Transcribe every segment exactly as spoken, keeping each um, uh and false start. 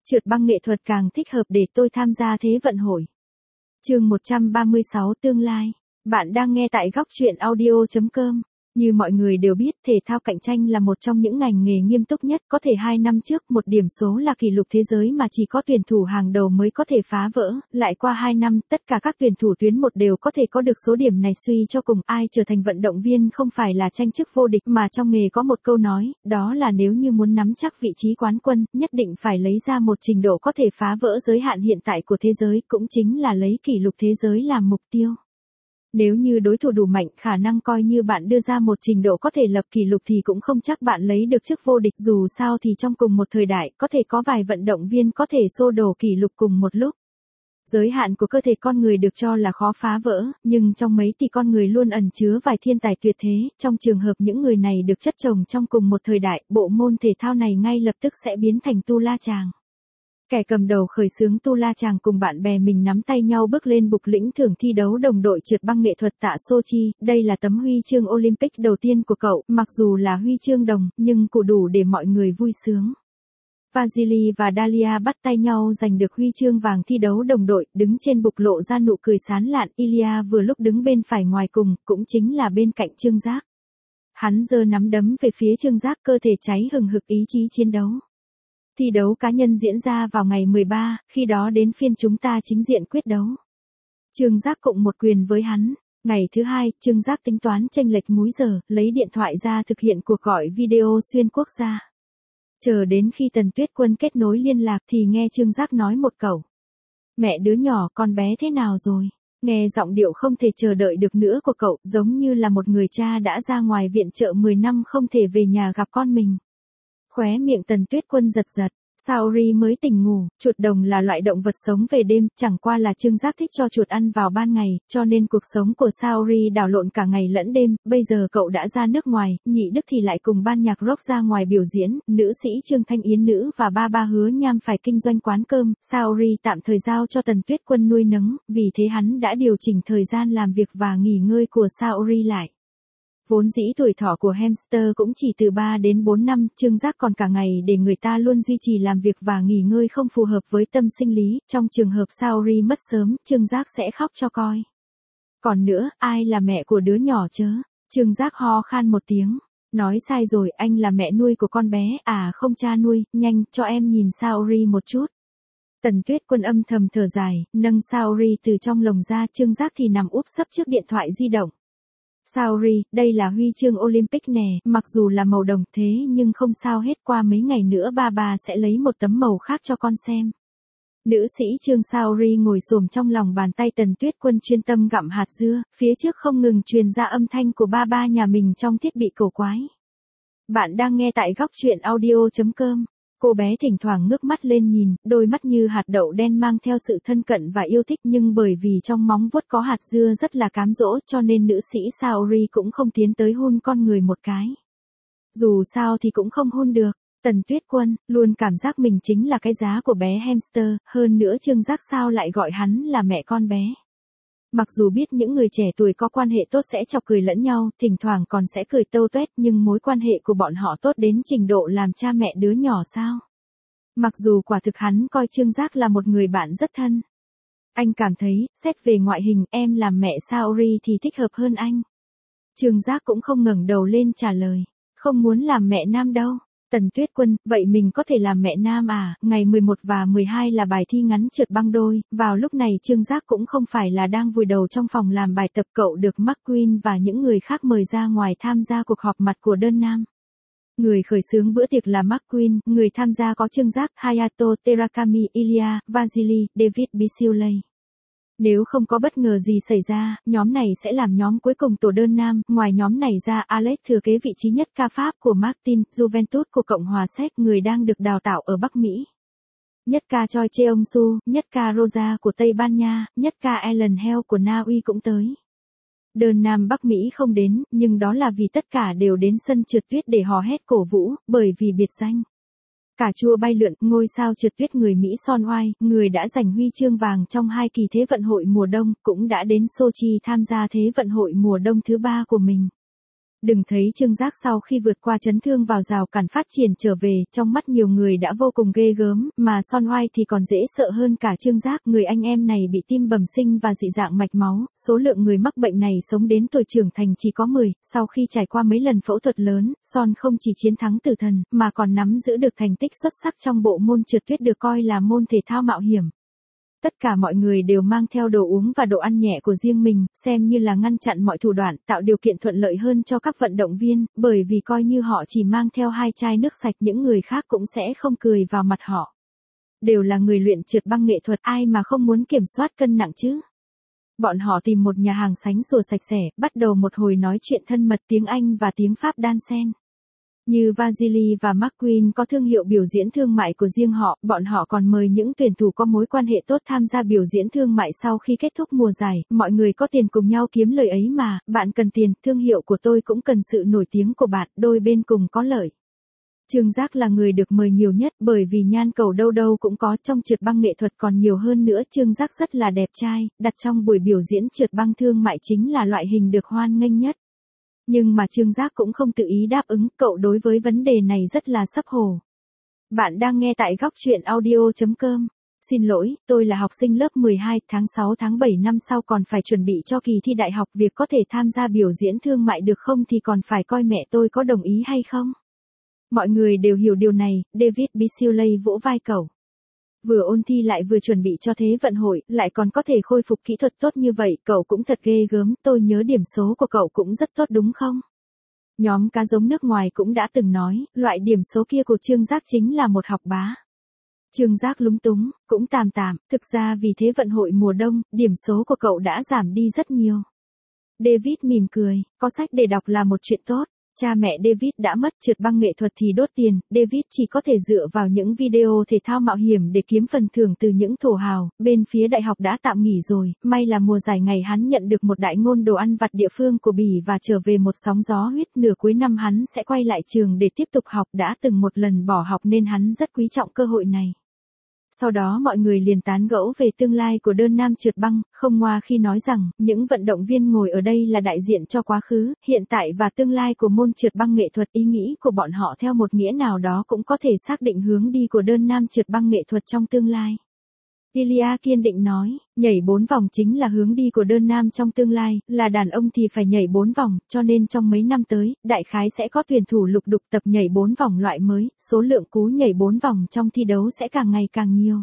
Trượt băng nghệ thuật càng thích hợp để tôi tham gia thế vận hội. Chương một trăm ba mươi sáu Tương lai. Bạn đang nghe tại góc truyện audio chấm com. Như mọi người đều biết, thể thao cạnh tranh là một trong những ngành nghề nghiêm túc nhất, có thể hai năm trước một điểm số là kỷ lục thế giới mà chỉ có tuyển thủ hàng đầu mới có thể phá vỡ, lại qua hai năm, tất cả các tuyển thủ tuyến một đều có thể có được số điểm này, suy cho cùng ai trở thành vận động viên không phải là tranh chức vô địch, mà trong nghề có một câu nói, đó là nếu như muốn nắm chắc vị trí quán quân, nhất định phải lấy ra một trình độ có thể phá vỡ giới hạn hiện tại của thế giới, cũng chính là lấy kỷ lục thế giới làm mục tiêu. Nếu như đối thủ đủ mạnh, khả năng coi như bạn đưa ra một trình độ có thể lập kỷ lục thì cũng không chắc bạn lấy được chức vô địch, dù sao thì trong cùng một thời đại, có thể có vài vận động viên có thể xô đổ kỷ lục cùng một lúc. Giới hạn của cơ thể con người được cho là khó phá vỡ, nhưng trong mấy tỷ con người luôn ẩn chứa vài thiên tài tuyệt thế, trong trường hợp những người này được chất chồng trong cùng một thời đại, bộ môn thể thao này ngay lập tức sẽ biến thành tu la chàng. Kẻ cầm đầu khởi xướng tu la chàng cùng bạn bè mình nắm tay nhau bước lên bục lĩnh thưởng thi đấu đồng đội trượt băng nghệ thuật tạ Sochi, đây là tấm huy chương Olympic đầu tiên của cậu, mặc dù là huy chương đồng, nhưng cũng đủ để mọi người vui sướng. Vasily và Dalia bắt tay nhau giành được huy chương vàng thi đấu đồng đội, đứng trên bục lộ ra nụ cười sán lạn, Ilya vừa lúc đứng bên phải ngoài cùng, cũng chính là bên cạnh Trương Giác. Hắn giơ nắm đấm về phía Trương Giác, cơ thể cháy hừng hực ý chí chiến đấu. Thi đấu cá nhân diễn ra vào ngày mười ba, khi đó đến phiên chúng ta chính diện quyết đấu. Trương Giác cộng một quyền với hắn. Ngày thứ hai, Trương Giác tính toán chênh lệch múi giờ, lấy điện thoại ra thực hiện cuộc gọi video xuyên quốc gia. Chờ đến khi Tần Tuyết Quân kết nối liên lạc thì nghe Trương Giác nói một câu. Mẹ đứa nhỏ, con bé thế nào rồi? Nghe giọng điệu không thể chờ đợi được nữa của cậu, giống như là một người cha đã ra ngoài viện trợ mười năm không thể về nhà gặp con mình. Khóe miệng Tần Tuyết Quân giật giật. Saori mới tỉnh ngủ, chuột đồng là loại động vật sống về đêm, chẳng qua là Trương Giác thích cho chuột ăn vào ban ngày, cho nên cuộc sống của Saori đảo lộn cả ngày lẫn đêm, bây giờ cậu đã ra nước ngoài, nhị đức thì lại cùng ban nhạc rock ra ngoài biểu diễn, nữ sĩ Trương Thanh Yến nữ và ba ba Hứa Nham phải kinh doanh quán cơm, Saori tạm thời giao cho Tần Tuyết Quân nuôi nấng, vì thế hắn đã điều chỉnh thời gian làm việc và nghỉ ngơi của Saori lại. Vốn dĩ tuổi thọ của hamster cũng chỉ từ ba đến bốn năm, Trương Giác còn cả ngày để người ta luôn duy trì làm việc và nghỉ ngơi không phù hợp với tâm sinh lý, trong trường hợp Saori mất sớm, Trương Giác sẽ khóc cho coi. Còn nữa, ai là mẹ của đứa nhỏ chớ? Trương Giác ho khan một tiếng. Nói sai rồi, anh là mẹ nuôi của con bé, à không cha nuôi, nhanh, cho em nhìn Saori một chút. Tần Tuyết Quân âm thầm thở dài, nâng Saori từ trong lồng ra, Trương Giác thì nằm úp sấp trước điện thoại di động. Saori, đây là huy chương Olympic nè, mặc dù là màu đồng thế nhưng không sao hết, qua mấy ngày nữa ba ba sẽ lấy một tấm màu khác cho con xem. Nữ sĩ Trương Saori ngồi xổm trong lòng bàn tay Tần Tuyết Quân chuyên tâm gặm hạt dưa, phía trước không ngừng truyền ra âm thanh của ba ba nhà mình trong thiết bị cổ quái. Bạn đang nghe tại góc truyện audio chấm com. Cô bé thỉnh thoảng ngước mắt lên nhìn, đôi mắt như hạt đậu đen mang theo sự thân cận và yêu thích, nhưng bởi vì trong móng vuốt có hạt dưa rất là cám dỗ cho nên nữ sĩ Saori cũng không tiến tới hôn con người một cái. Dù sao thì cũng không hôn được. Tần Tuyết Quân luôn cảm giác mình chính là cái giá của bé hamster, hơn nữa Trương Giác sao lại gọi hắn là mẹ con bé. Mặc dù biết những người trẻ tuổi có quan hệ tốt sẽ chọc cười lẫn nhau, thỉnh thoảng còn sẽ cười tâu tuét, nhưng mối quan hệ của bọn họ tốt đến trình độ làm cha mẹ đứa nhỏ sao? Mặc dù quả thực hắn coi Trương Giác là một người bạn rất thân. Anh cảm thấy, xét về ngoại hình, em làm mẹ Saori thì thích hợp hơn anh. Trương Giác cũng không ngẩng đầu lên trả lời. Không muốn làm mẹ nam đâu. Tần Tuyết Quân, vậy mình có thể làm mẹ nam à? Ngày mười một và mười hai là bài thi ngắn trượt băng đôi, vào lúc này Trương Giác cũng không phải là đang vùi đầu trong phòng làm bài tập, cậu được McQueen và những người khác mời ra ngoài tham gia cuộc họp mặt của đơn nam. Người khởi xướng bữa tiệc là McQueen, người tham gia có Trương Giác, Hayato Terakami, Ilya, Vasily, David Bisuley. Nếu không có bất ngờ gì xảy ra, nhóm này sẽ làm nhóm cuối cùng tổ đơn nam, ngoài nhóm này ra Alex thừa kế vị trí nhất ca Pháp của Martin, Juventus của Cộng hòa Séc, người đang được đào tạo ở Bắc Mỹ. Nhất ca Choi Cheong-su, nhất ca Rosa của Tây Ban Nha, nhất ca Ellen Hell của Na Uy cũng tới. Đơn nam Bắc Mỹ không đến, nhưng đó là vì tất cả đều đến sân trượt tuyết để hò hét cổ vũ, bởi vì biệt danh. Cà chua bay lượn, ngôi sao trượt tuyết người Mỹ Son Oai, người đã giành huy chương vàng trong hai kỳ Thế vận hội mùa đông, cũng đã đến Sochi tham gia Thế vận hội mùa đông thứ ba của mình. Đừng thấy Trương Giác sau khi vượt qua chấn thương vào rào cản phát triển trở về, trong mắt nhiều người đã vô cùng ghê gớm, mà Son Oai thì còn dễ sợ hơn cả Trương Giác. Người anh em này bị tim bẩm sinh và dị dạng mạch máu, số lượng người mắc bệnh này sống đến tuổi trưởng thành chỉ có mười, sau khi trải qua mấy lần phẫu thuật lớn, Son không chỉ chiến thắng tử thần, mà còn nắm giữ được thành tích xuất sắc trong bộ môn trượt tuyết được coi là môn thể thao mạo hiểm. Tất cả mọi người đều mang theo đồ uống và đồ ăn nhẹ của riêng mình, xem như là ngăn chặn mọi thủ đoạn, tạo điều kiện thuận lợi hơn cho các vận động viên, bởi vì coi như họ chỉ mang theo hai chai nước sạch những người khác cũng sẽ không cười vào mặt họ. Đều là người luyện trượt băng nghệ thuật, ai mà không muốn kiểm soát cân nặng chứ. Bọn họ tìm một nhà hàng sánh sủa sạch sẽ, bắt đầu một hồi nói chuyện thân mật tiếng Anh và tiếng Pháp đan xen. Như Vasily và McQueen có thương hiệu biểu diễn thương mại của riêng họ, bọn họ còn mời những tuyển thủ có mối quan hệ tốt tham gia biểu diễn thương mại sau khi kết thúc mùa giải. Mọi người có tiền cùng nhau kiếm lời ấy mà, bạn cần tiền, thương hiệu của tôi cũng cần sự nổi tiếng của bạn, đôi bên cùng có lợi. Trương Giác là người được mời nhiều nhất bởi vì nhan cầu đâu đâu cũng có, trong trượt băng nghệ thuật còn nhiều hơn nữa. Trương Giác rất là đẹp trai, đặt trong buổi biểu diễn trượt băng thương mại chính là loại hình được hoan nghênh nhất. Nhưng mà Trương Giác cũng không tự ý đáp ứng, cậu đối với vấn đề này rất là xấp hổ. Bạn đang nghe tại góc truyện audio chấm com. Xin lỗi, tôi là học sinh lớp mười hai, tháng sáu tháng bảy năm sau còn phải chuẩn bị cho kỳ thi đại học, việc có thể tham gia biểu diễn thương mại được không thì còn phải coi mẹ tôi có đồng ý hay không. Mọi người đều hiểu điều này, David Bisley vỗ vai cậu. Vừa ôn thi lại vừa chuẩn bị cho Thế vận hội, lại còn có thể khôi phục kỹ thuật tốt như vậy, cậu cũng thật ghê gớm, tôi nhớ điểm số của cậu cũng rất tốt đúng không? Nhóm cá giống nước ngoài cũng đã từng nói, loại điểm số kia của Trương Giác chính là một học bá. Trương Giác lúng túng, cũng tạm tạm, thực ra vì Thế vận hội mùa đông, điểm số của cậu đã giảm đi rất nhiều. David mỉm cười, có sách để đọc là một chuyện tốt. Cha mẹ David đã mất, trượt băng nghệ thuật thì đốt tiền, David chỉ có thể dựa vào những video thể thao mạo hiểm để kiếm phần thưởng từ những thổ hào. Bên phía đại học đã tạm nghỉ rồi, may là mùa giải ngày hắn nhận được một đại ngôn đồ ăn vặt địa phương của Bỉ và trở về một sóng gió huyết. Nửa cuối năm hắn sẽ quay lại trường để tiếp tục học, đã từng một lần bỏ học nên hắn rất quý trọng cơ hội này. Sau đó mọi người liền tán gẫu về tương lai của đơn nam trượt băng, không ngoa khi nói rằng, những vận động viên ngồi ở đây là đại diện cho quá khứ, hiện tại và tương lai của môn trượt băng nghệ thuật. Ý nghĩ của bọn họ theo một nghĩa nào đó cũng có thể xác định hướng đi của đơn nam trượt băng nghệ thuật trong tương lai. Ilya kiên định nói, nhảy bốn vòng chính là hướng đi của đơn nam trong tương lai, là đàn ông thì phải nhảy bốn vòng, cho nên trong mấy năm tới, đại khái sẽ có tuyển thủ lục đục tập nhảy bốn vòng loại mới, số lượng cú nhảy bốn vòng trong thi đấu sẽ càng ngày càng nhiều.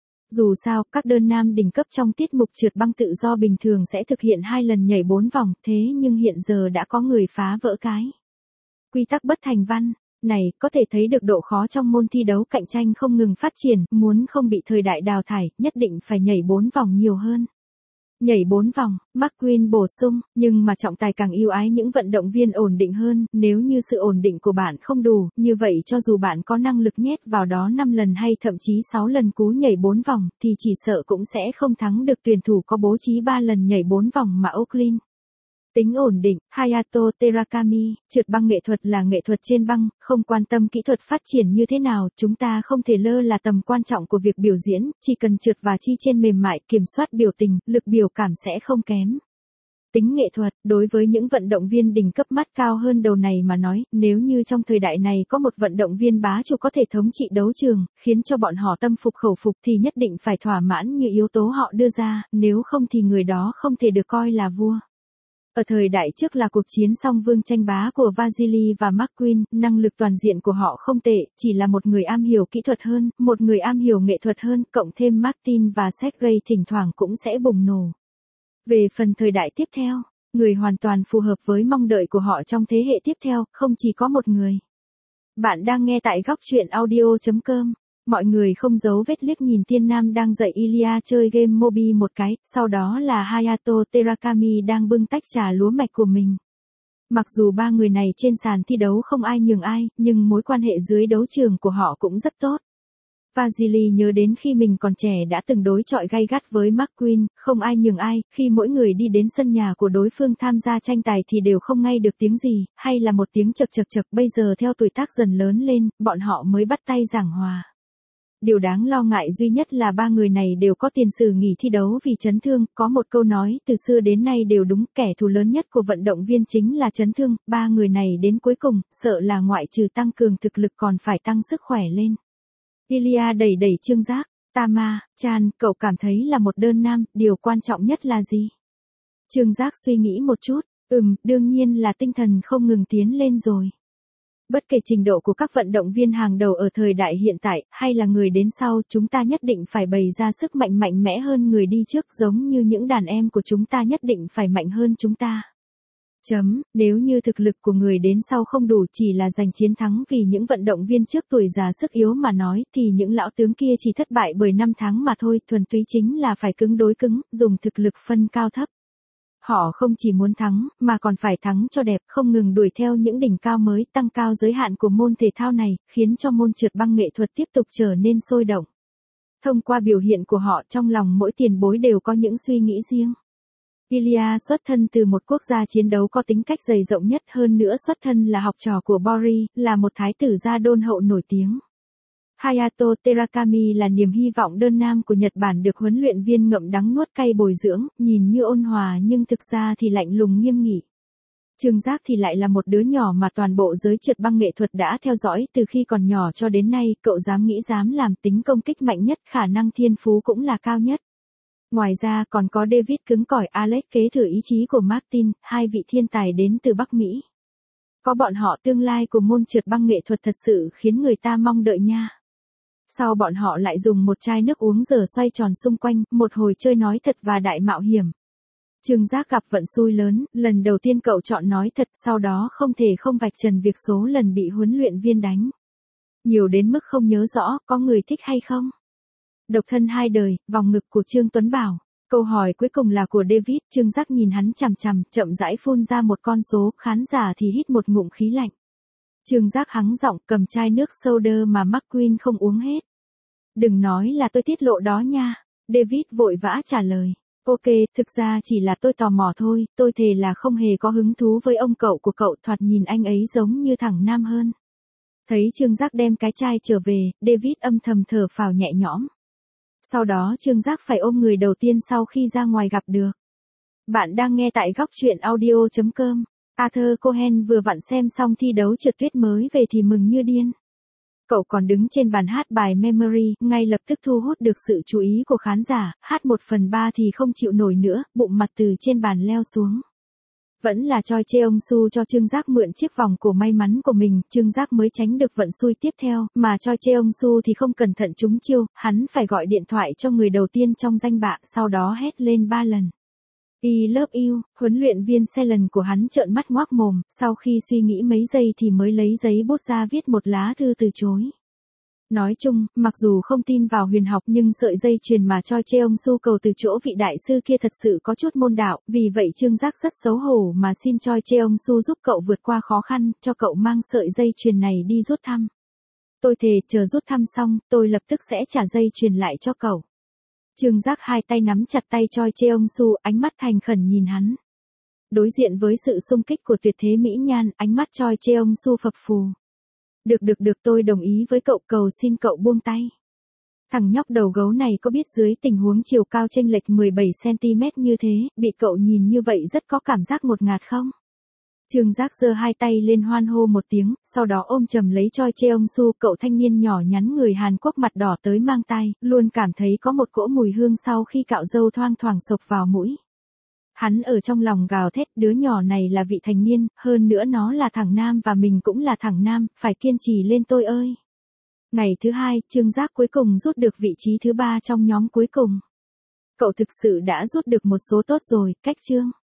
Dù sao, các đơn nam đỉnh cấp trong tiết mục trượt băng tự do bình thường sẽ thực hiện hai lần nhảy bốn vòng, thế nhưng hiện giờ đã có người phá vỡ cái quy tắc bất thành văn này, có thể thấy được độ khó trong môn thi đấu, cạnh tranh không ngừng phát triển, muốn không bị thời đại đào thải, nhất định phải nhảy bốn vòng nhiều hơn. Nhảy bốn vòng, McQueen bổ sung, nhưng mà trọng tài càng yêu ái những vận động viên ổn định hơn, nếu như sự ổn định của bạn không đủ, như vậy cho dù bạn có năng lực nhét vào đó năm lần hay thậm chí sáu lần cú nhảy bốn vòng, thì chỉ sợ cũng sẽ không thắng được tuyển thủ có bố trí ba lần nhảy bốn vòng mà Oaklin. Tính ổn định, Hayato Terakami, trượt băng nghệ thuật là nghệ thuật trên băng, không quan tâm kỹ thuật phát triển như thế nào, chúng ta không thể lơ là tầm quan trọng của việc biểu diễn, chỉ cần trượt và chi trên mềm mại, kiểm soát biểu tình, lực biểu cảm sẽ không kém. Tính nghệ thuật, đối với những vận động viên đỉnh cấp mắt cao hơn đầu này mà nói, nếu như trong thời đại này có một vận động viên bá chủ có thể thống trị đấu trường, khiến cho bọn họ tâm phục khẩu phục thì nhất định phải thỏa mãn như yếu tố họ đưa ra, nếu không thì người đó không thể được coi là vua. Ở thời đại trước là cuộc chiến song vương tranh bá của Vasily và McQueen, năng lực toàn diện của họ không tệ, chỉ là một người am hiểu kỹ thuật hơn, một người am hiểu nghệ thuật hơn, cộng thêm Martin và Sergei thỉnh thoảng cũng sẽ bùng nổ. Về phần thời đại tiếp theo, người hoàn toàn phù hợp với mong đợi của họ trong thế hệ tiếp theo, không chỉ có một người. Bạn đang nghe tại góc truyện audio chấm com. Mọi người không giấu vết liếc nhìn Tiên Nam đang dạy Ilya chơi game Mobi một cái, sau đó là Hayato Terakami đang bưng tách trà lúa mạch của mình. Mặc dù ba người này trên sàn thi đấu không ai nhường ai, nhưng mối quan hệ dưới đấu trường của họ cũng rất tốt. Vasily nhớ đến khi mình còn trẻ đã từng đối chọi gay gắt với McQueen, không ai nhường ai, khi mỗi người đi đến sân nhà của đối phương tham gia tranh tài thì đều không nghe được tiếng gì, hay là một tiếng chậc chậc chậc. Bây giờ theo tuổi tác dần lớn lên, bọn họ mới bắt tay giảng hòa. Điều đáng lo ngại duy nhất là ba người này đều có tiền sử nghỉ thi đấu vì chấn thương, có một câu nói từ xưa đến nay đều đúng, kẻ thù lớn nhất của vận động viên chính là chấn thương, ba người này đến cuối cùng, sợ là ngoại trừ tăng cường thực lực còn phải tăng sức khỏe lên. Ilya đẩy đẩy Trương Giác, Tama, Chan, cậu cảm thấy là một đơn nam, điều quan trọng nhất là gì? Trương Giác suy nghĩ một chút, ừm, đương nhiên là tinh thần không ngừng tiến lên rồi. Bất kể trình độ của các vận động viên hàng đầu ở thời đại hiện tại, hay là người đến sau, chúng ta nhất định phải bày ra sức mạnh mạnh mẽ hơn người đi trước, giống như những đàn em của chúng ta nhất định phải mạnh hơn chúng ta. Chấm, nếu như thực lực của người đến sau không đủ chỉ là giành chiến thắng vì những vận động viên trước tuổi già sức yếu mà nói, thì những lão tướng kia chỉ thất bại bởi năm tháng mà thôi, thuần túy chính là phải cứng đối cứng, dùng thực lực phân cao thấp. Họ không chỉ muốn thắng, mà còn phải thắng cho đẹp, không ngừng đuổi theo những đỉnh cao mới, tăng cao giới hạn của môn thể thao này, khiến cho môn trượt băng nghệ thuật tiếp tục trở nên sôi động. Thông qua biểu hiện của họ, trong lòng mỗi tiền bối đều có những suy nghĩ riêng. Ilya xuất thân từ một quốc gia chiến đấu có tính cách dày rộng nhất, hơn nữa xuất thân là học trò của Boris, là một thái tử gia đôn hậu nổi tiếng. Hayato Terakami là niềm hy vọng đơn nam của Nhật Bản, được huấn luyện viên ngậm đắng nuốt cay bồi dưỡng, nhìn như ôn hòa nhưng thực ra thì lạnh lùng nghiêm nghị. Trương Giác thì lại là một đứa nhỏ mà toàn bộ giới trượt băng nghệ thuật đã theo dõi từ khi còn nhỏ cho đến nay, cậu dám nghĩ dám làm, tính công kích mạnh nhất, khả năng thiên phú cũng là cao nhất. Ngoài ra còn có David cứng cỏi, Alex kế thừa ý chí của Martin, hai vị thiên tài đến từ Bắc Mỹ. Có bọn họ, tương lai của môn trượt băng nghệ thuật thật sự khiến người ta mong đợi nha. Sau bọn họ lại dùng một chai nước uống giờ xoay tròn xung quanh, một hồi chơi nói thật và đại mạo hiểm. Trương Giác gặp vận xui lớn, lần đầu tiên cậu chọn nói thật, sau đó không thể không vạch trần việc số lần bị huấn luyện viên đánh. Nhiều đến mức không nhớ rõ, có người thích hay không? Độc thân hai đời, vòng ngực của Trương Tuấn Bảo. Câu hỏi cuối cùng là của David, Trương Giác nhìn hắn chằm chằm, chậm rãi phun ra một con số, khán giả thì hít một ngụm khí lạnh. Trương Giác hắng giọng, cầm chai nước soda mà McQueen không uống hết. Đừng nói là tôi tiết lộ đó nha. David vội vã trả lời. Ok, thực ra chỉ là tôi tò mò thôi, tôi thề là không hề có hứng thú với ông cậu của cậu, thoạt nhìn anh ấy giống như thằng nam hơn. Thấy Trương Giác đem cái chai trở về, David âm thầm thở phào nhẹ nhõm. Sau đó Trương Giác phải ôm người đầu tiên sau khi ra ngoài gặp được. Bạn đang nghe tại góc truyện audio chấm com. Arthur Cohen vừa vặn xem xong thi đấu trượt tuyết mới về thì mừng như điên. Cậu còn đứng trên bàn hát bài Memory, ngay lập tức thu hút được sự chú ý của khán giả, hát một phần ba thì không chịu nổi nữa, bụng mặt từ trên bàn leo xuống. Vẫn là Choi Cheong-su cho Trương Giác mượn chiếc vòng cổ may mắn của mình, Trương Giác mới tránh được vận xui tiếp theo, mà Choi Cheong-su thì không cẩn thận trúng chiêu, hắn phải gọi điện thoại cho người đầu tiên trong danh bạ, sau đó hét lên ba lần. I love you, huấn luyện viên Selen của hắn trợn mắt ngoác mồm, sau khi suy nghĩ mấy giây thì mới lấy giấy bút ra viết một lá thư từ chối. Nói chung, mặc dù không tin vào huyền học nhưng sợi dây chuyền mà Choi Cheong-su cầu từ chỗ vị đại sư kia thật sự có chút môn đạo, vì vậy Trương Giác rất xấu hổ mà xin Choi Cheong-su giúp cậu vượt qua khó khăn, cho cậu mang sợi dây chuyền này đi rút thăm. Tôi thề, chờ rút thăm xong, tôi lập tức sẽ trả dây chuyền lại cho cậu. Trương Giác hai tay nắm chặt tay Choi Cheong-su, ánh mắt thành khẩn nhìn hắn. Đối diện với sự xung kích của tuyệt thế mỹ nhan, ánh mắt Choi Cheong-su phập phù. Được được được, tôi đồng ý với cậu, cầu xin cậu buông tay. Thằng nhóc đầu gấu này có biết dưới tình huống chiều cao chênh lệch mười bảy xăng ti mét như thế, bị cậu nhìn như vậy rất có cảm giác ngột ngạt không? Trương Giác giơ hai tay lên hoan hô một tiếng, sau đó ôm chầm lấy Choi Cheong-su, cậu thanh niên nhỏ nhắn người Hàn Quốc mặt đỏ tới mang tai, luôn cảm thấy có một cỗ mùi hương sau khi cạo râu thoang thoảng xộc vào mũi. Hắn ở trong lòng gào thét, đứa nhỏ này là vị thành niên, hơn nữa nó là thằng nam và mình cũng là thằng nam, phải kiên trì lên tôi ơi. Ngày thứ hai, Trương Giác cuối cùng rút được vị trí thứ ba trong nhóm cuối cùng. Cậu thực sự đã rút được một số tốt rồi, cách Trương.